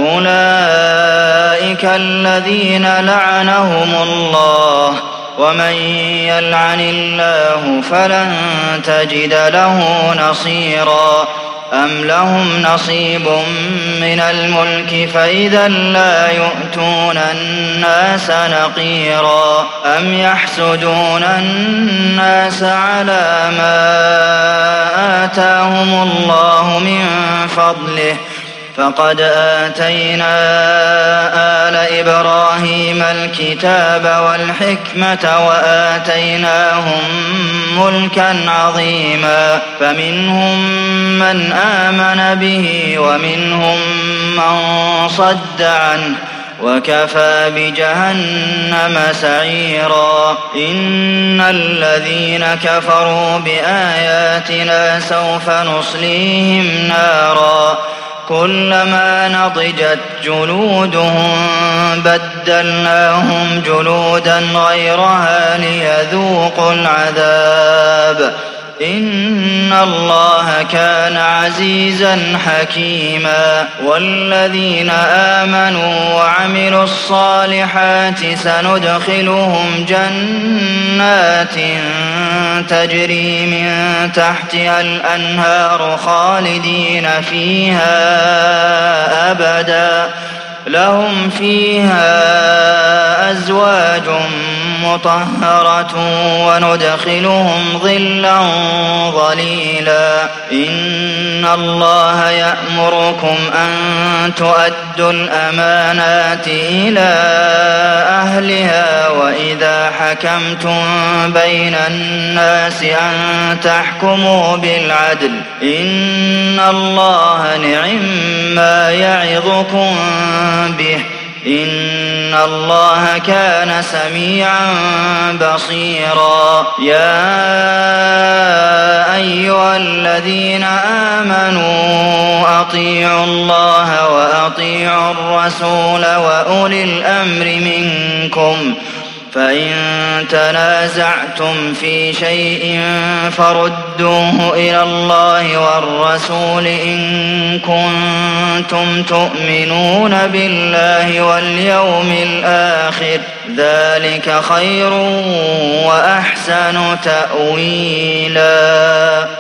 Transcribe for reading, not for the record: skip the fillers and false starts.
أولئك الذين لعنهم الله، ومن يلعن الله فلن تجد له نصيرا. أم لهم نصيب من الملك فإذا لا يؤتون الناس نقيرا. أم يحسدون الناس على ما آتاهم الله من فضله، فقد آتينا آل إبراهيم الكتاب والحكمة وآتيناهم ملكا عظيما. فمنهم من آمن به ومنهم من صد عنه، وكفى بجهنم سعيرا. إن الذين كفروا بآياتنا سوف نصليهم نارا كلما نضجت جلودهم بدلناهم جلودا غيرها ليذوقوا العذاب. إن الله كان عزيزا حكيما. والذين آمنوا وعملوا الصالحات سندخلهم جنات تجري من تحتها الأنهار خالدين فيها أبدا، لهم فيها أزواج مطهرة وندخلهم ظلا ظليلا. إن الله يأمركم أن تؤدوا الأمانات إلى أهلها وإذا حكمتم بين الناس أن تحكموا بالعدل. إن الله نعم-ما يعظكم به. إن الله كان سميعا بصيرا. يا أيها الذين آمنوا أطيعوا الله وأطيعوا الرسول وأولي الأمر منكم، فإن تنازعتم في شيء فردوه إلى الله والرسول إن كنتم تؤمنون بالله واليوم الآخر، ذلك خير وأحسن تأويلا.